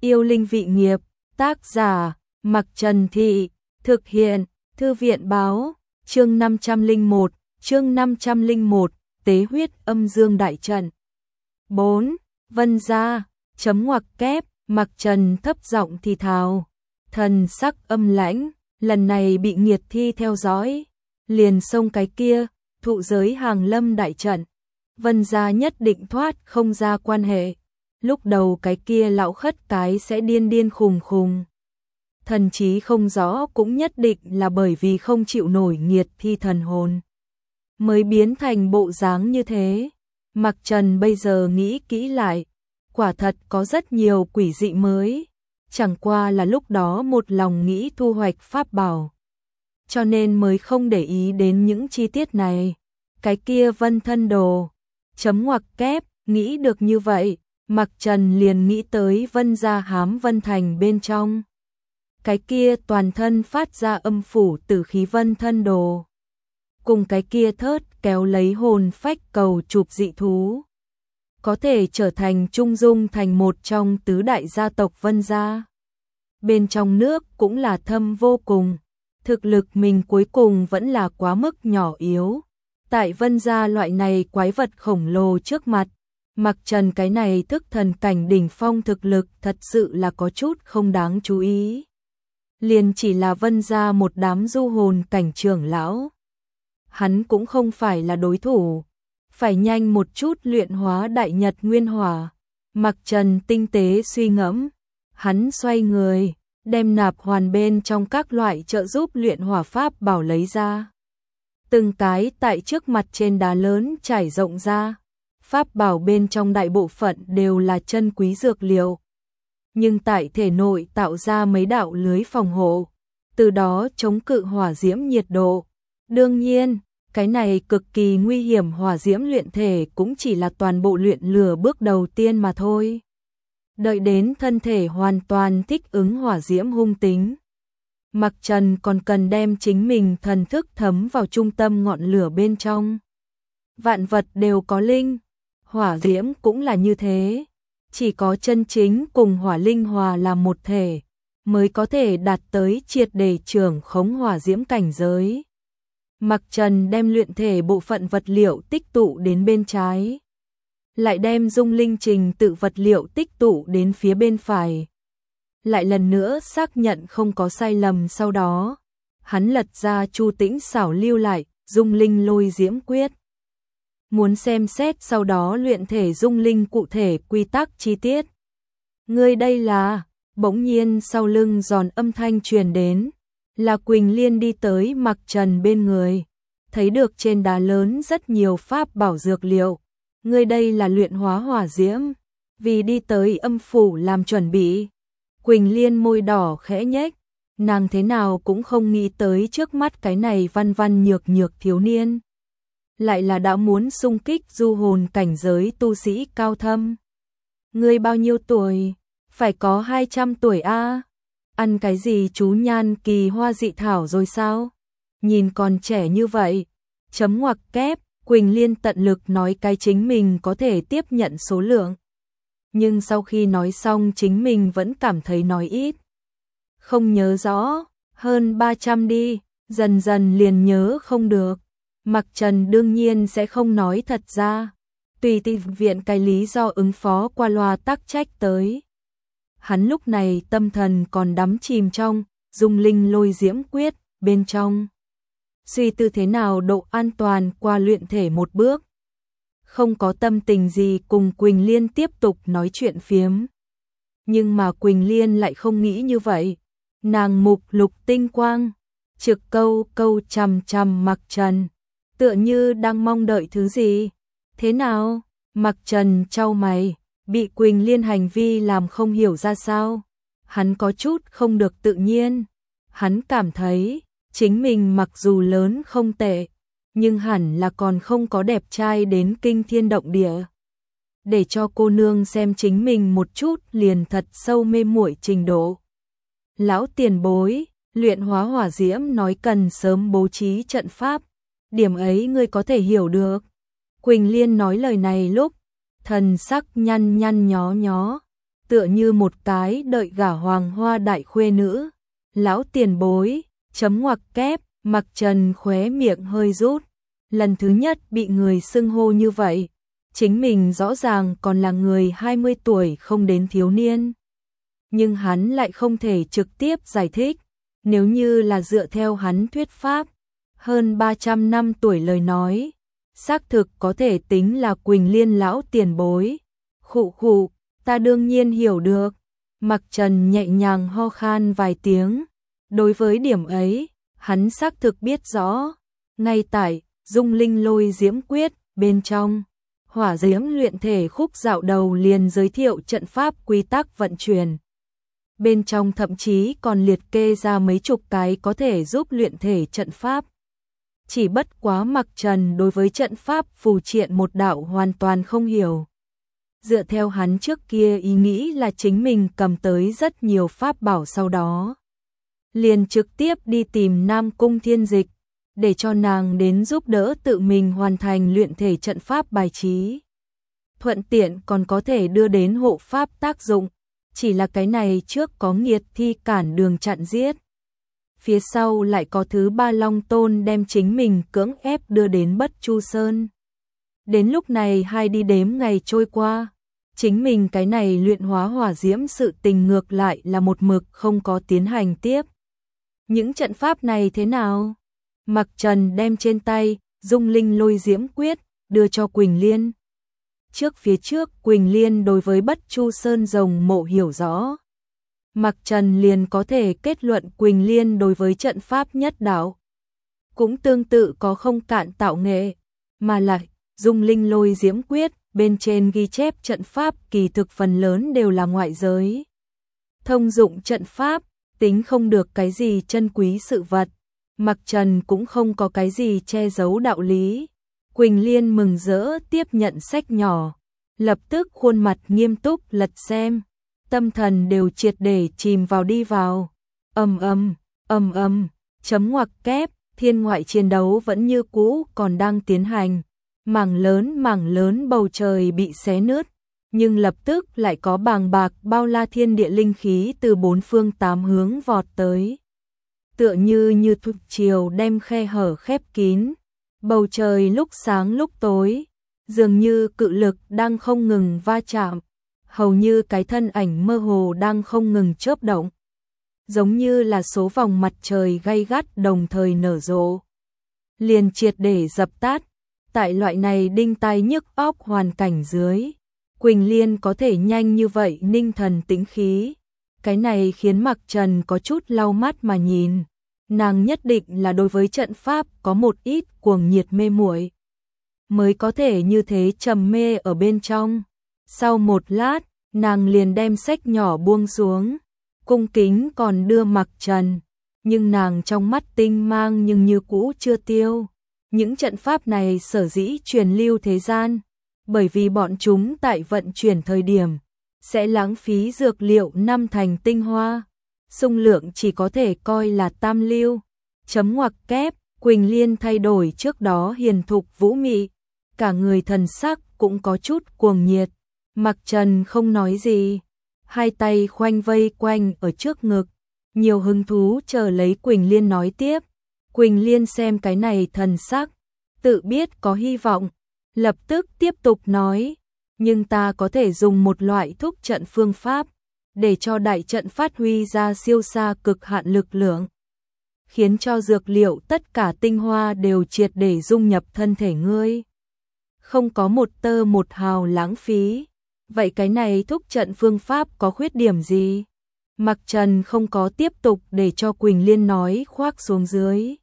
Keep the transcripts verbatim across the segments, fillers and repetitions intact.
Yêu linh vị nghiệp, tác giả, Mặc Trần Thị, thực hiện, Thư viện báo, chương năm trăm lẻ một, chương năm trăm lẻ một, tế huyết âm dương đại trận. bốn. Vân gia, chấm ngoặc kép, Mặc Trần thấp giọng thì thào, thần sắc âm lãnh, lần này bị nghiệt thi theo dõi, liền xông cái kia, thụ giới hàng lâm đại trận. Vân gia nhất định thoát không ra quan hệ. Lúc đầu cái kia lão khất cái sẽ điên điên khùng khùng. Thần trí không rõ cũng nhất định là bởi vì không chịu nổi nghiệt thi thần hồn mới biến thành bộ dáng như thế. Mặc Trần bây giờ nghĩ kỹ lại, quả thật có rất nhiều quỷ dị mới, chẳng qua là lúc đó một lòng nghĩ thu hoạch pháp bảo, cho nên mới không để ý đến những chi tiết này. Cái kia vân thân đồ, chấm ngoặc kép, nghĩ được như vậy, Mặc Trần liền nghĩ tới Vân gia hám Vân Thành bên trong. Cái kia toàn thân phát ra âm phủ tử khí vân thân đồ, cùng cái kia thớt kéo lấy hồn phách cầu chụp dị thú, có thể trở thành trung dung thành một trong tứ đại gia tộc Vân gia. Bên trong nước cũng là thâm vô cùng, thực lực mình cuối cùng vẫn là quá mức nhỏ yếu. Tại Vân gia loại này quái vật khổng lồ trước mặt, Mặc Trần cái này thức thần cảnh đỉnh phong thực lực thật sự là có chút không đáng chú ý. Liền chỉ là Vân gia một đám du hồn cảnh trưởng lão, hắn cũng không phải là đối thủ, phải nhanh một chút luyện hóa đại nhật nguyên hỏa. Mặc Trần tinh tế suy ngẫm, hắn xoay người, đem nạp hoàn bên trong các loại trợ giúp luyện hỏa pháp bảo lấy ra. Từng cái tại trước mặt trên đá lớn trải rộng ra, pháp bảo bên trong đại bộ phận đều là chân quý dược liệu, nhưng tại thể nội tạo ra mấy đạo lưới phòng hộ, từ đó chống cự hỏa diễm nhiệt độ. Đương nhiên, cái này cực kỳ nguy hiểm hỏa diễm luyện thể cũng chỉ là toàn bộ luyện lửa bước đầu tiên mà thôi. Đợi đến thân thể hoàn toàn thích ứng hỏa diễm hung tính, Mặc Trần còn cần đem chính mình thần thức thấm vào trung tâm ngọn lửa bên trong. Vạn vật đều có linh, hỏa diễm cũng là như thế, chỉ có chân chính cùng hỏa linh hòa làm một thể, mới có thể đạt tới triệt để trưởng khống hỏa diễm cảnh giới. Mặc Trần đem luyện thể bộ phận vật liệu tích tụ đến bên trái, lại đem dung linh trình tự vật liệu tích tụ đến phía bên phải. Lại lần nữa xác nhận không có sai lầm, sau đó hắn lật ra Chu Tĩnh xảo lưu lại dung linh lôi diễm quyết, muốn xem xét sau đó luyện thể dung linh cụ thể quy tắc chi tiết. Ngươi đây là, bỗng nhiên sau lưng giòn âm thanh truyền đến, là Quỳnh Liên đi tới Mặc Trần bên người, thấy được trên đá lớn rất nhiều pháp bảo dược liệu. Ngươi đây là luyện hóa hỏa diễm, vì đi tới âm phủ làm chuẩn bị. Quỳnh Liên môi đỏ khẽ nhếch, nàng thế nào cũng không nghĩ tới trước mắt cái này văn văn nhược nhược thiếu niên lại là đã muốn xung kích du hồn cảnh giới tu sĩ cao thâm. Ngươi bao nhiêu tuổi? Phải có hai trăm tuổi a. À? Ăn cái gì chú nhan kỳ hoa dị thảo rồi sao? Nhìn còn trẻ như vậy. Chấm ngoặc kép, Quỳnh Liên tận lực nói cái chính mình có thể tiếp nhận số lượng. Nhưng sau khi nói xong chính mình vẫn cảm thấy nói ít. Không nhớ rõ, hơn ba trăm đi, dần dần liền nhớ không được. Mặc Trần đương nhiên sẽ không nói thật ra, tùy ti viện cái lý do ứng phó qua loa tắc trách tới. Hắn lúc này tâm thần còn đắm chìm trong dung linh lôi diễm quyết bên trong, suy tư thế nào độ an toàn qua luyện thể một bước, không có tâm tình gì cùng Quỳnh Liên tiếp tục nói chuyện phiếm. Nhưng mà Quỳnh Liên lại không nghĩ như vậy, nàng mục lục tinh quang, trực câu câu chằm chằm Mặc Trần, tựa như đang mong đợi thứ gì. Thế nào? Mặc Trần chau mày, bị Quỳnh Liên hành vi làm không hiểu ra sao. Hắn có chút không được tự nhiên. Hắn cảm thấy, chính mình mặc dù lớn không tệ, nhưng hẳn là còn không có đẹp trai đến kinh thiên động địa. Để cho cô nương xem chính mình một chút liền thật sâu mê muội trình độ. Lão tiền bối, luyện hóa hỏa diễm nói cần sớm bố trí trận pháp. Điểm ấy ngươi có thể hiểu được. Quỳnh Liên nói lời này lúc, thần sắc nhăn nhăn nhó nhó, tựa như một cái đợi gả hoàng hoa đại khuê nữ. Lão tiền bối, chấm ngoặc kép, Mặc Trần khóe miệng hơi rút. Lần thứ nhất bị người xưng hô như vậy, chính mình rõ ràng còn là người hai mươi tuổi không đến thiếu niên. Nhưng hắn lại không thể trực tiếp giải thích, nếu như là dựa theo hắn thuyết pháp, hơn ba trăm năm tuổi lời nói, xác thực có thể tính là Quỳnh Liên lão tiền bối. Khụ khụ, ta đương nhiên hiểu được. Mặc Trần nhẹ nhàng ho khan vài tiếng, đối với điểm ấy, hắn xác thực biết rõ, ngay tại Dung Linh Lôi Diễm Quyết bên trong, Hỏa Diễm luyện thể khúc dạo đầu liền giới thiệu trận pháp quy tắc vận chuyển. Bên trong thậm chí còn liệt kê ra mấy chục cái có thể giúp luyện thể trận pháp. Chỉ bất quá Mặc Trần đối với trận pháp phù triện một đạo hoàn toàn không hiểu. Dựa theo hắn trước kia ý nghĩ là chính mình cầm tới rất nhiều pháp bảo sau đó. Liền trực tiếp đi tìm Nam Cung Thiên Dịch, để cho nàng đến giúp đỡ tự mình hoàn thành luyện thể trận pháp bài trí. Thuận tiện còn có thể đưa đến hộ pháp tác dụng, chỉ là cái này trước có nghiệt thi cản đường chặn giết. Phía sau lại có thứ ba Long Tôn đem chính mình cưỡng ép đưa đến Bất Chu Sơn. Đến lúc này hai đi đếm ngày trôi qua, chính mình cái này luyện hóa hỏa diễm sự tình ngược lại là một mực không có tiến hành tiếp. Những trận pháp này thế nào? Mặc Trần đem trên tay Dung Linh Lôi Diễm Quyết đưa cho Quỳnh Liên. Trước phía trước Quỳnh Liên đối với Bất Chu Sơn rồng mộ hiểu rõ. Mặc Trần liền có thể kết luận Quỳnh Liên đối với trận pháp nhất đạo cũng tương tự có không cạn tạo nghệ, mà lại Dung Linh Lôi Diễm Quyết bên trên ghi chép trận pháp kỳ thực phần lớn đều là ngoại giới. Thông dụng trận pháp, tính không được cái gì chân quý sự vật. Mặc Trần cũng không có cái gì che giấu đạo lý. Quỳnh Liên mừng rỡ tiếp nhận sách nhỏ, lập tức khuôn mặt nghiêm túc lật xem, tâm thần đều triệt để chìm vào đi vào. Ầm ầm, ầm ầm, chấm ngoặc kép, thiên ngoại chiến đấu vẫn như cũ còn đang tiến hành. Mảng lớn mảng lớn bầu trời bị xé nứt, nhưng lập tức lại có bàng bạc bao la thiên địa linh khí từ bốn phương tám hướng vọt tới. Tựa như như thủy triều đem khe hở khép kín, bầu trời lúc sáng lúc tối, dường như cự lực đang không ngừng va chạm, hầu như cái thân ảnh mơ hồ đang không ngừng chớp động. Giống như là số vòng mặt trời gay gắt đồng thời nở rộ, liền triệt để dập tắt. Tại loại này đinh tai nhức óc hoàn cảnh dưới, Quỳnh Liên có thể nhanh như vậy ninh thần tĩnh khí. Cái này khiến Mặc Trần có chút lau mắt mà nhìn. Nàng nhất định là đối với trận pháp có một ít cuồng nhiệt mê muội, mới có thể như thế trầm mê ở bên trong. Sau một lát, nàng liền đem sách nhỏ buông xuống, cung kính còn đưa Mặc Trần, nhưng nàng trong mắt tinh mang nhưng như cũ chưa tiêu. Những trận pháp này sở dĩ truyền lưu thế gian, bởi vì bọn chúng tại vận chuyển thời điểm sẽ lãng phí dược liệu năm thành tinh hoa, xung lượng chỉ có thể coi là tam lưu. Chấm ngoặc kép, Quỳnh Liên thay đổi trước đó hiền thục vũ mị, cả người thần sắc cũng có chút cuồng nhiệt. Mặc Trần không nói gì, hai tay khoanh vây quanh ở trước ngực, nhiều hứng thú chờ lấy Quỳnh Liên nói tiếp. Quỳnh Liên xem cái này thần sắc, tự biết có hy vọng, lập tức tiếp tục nói, nhưng ta có thể dùng một loại thúc trận phương pháp, để cho đại trận phát huy ra siêu xa cực hạn lực lượng, khiến cho dược liệu tất cả tinh hoa đều triệt để dung nhập thân thể ngươi, không có một tơ một hào lãng phí. Vậy cái này thúc trận phương pháp có khuyết điểm gì? Mặc Trần không có tiếp tục để cho Quỳnh Liên nói khoác xuống dưới.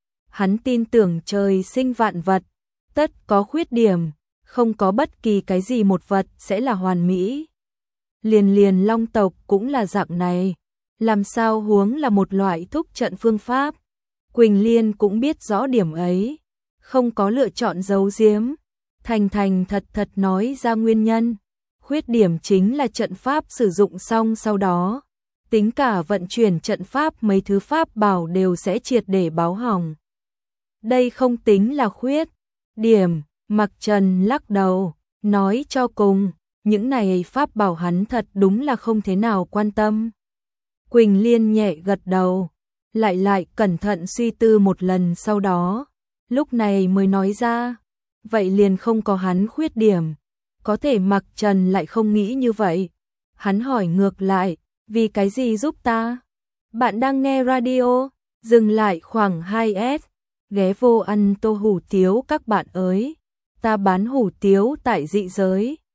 Hắn tin tưởng trời sinh vạn vật, tất có khuyết điểm, không có bất kỳ cái gì một vật sẽ là hoàn mỹ. Liền liền long tộc cũng là dạng này, làm sao huống là một loại thúc trận phương pháp. Quỳnh Liên cũng biết rõ điểm ấy, không có lựa chọn giấu giếm, thành thành thật thật nói ra nguyên nhân. Khuyết điểm chính là trận pháp sử dụng xong sau đó, tính cả vận chuyển trận pháp mấy thứ pháp bảo đều sẽ triệt để báo hỏng. Đây không tính là khuyết điểm, Mặc Trần lắc đầu, nói cho cùng, những này pháp bảo hắn thật đúng là không thế nào quan tâm. Quỳnh Liên nhẹ gật đầu, lại lại cẩn thận suy tư một lần sau đó, lúc này mới nói ra, vậy liền không có hắn khuyết điểm, có thể Mặc Trần lại không nghĩ như vậy. Hắn hỏi ngược lại, vì cái gì giúp ta? Bạn đang nghe radio, dừng lại khoảng hai S, ghé vô ăn tô hủ tiếu các bạn ơi, ta bán hủ tiếu tại dị giới.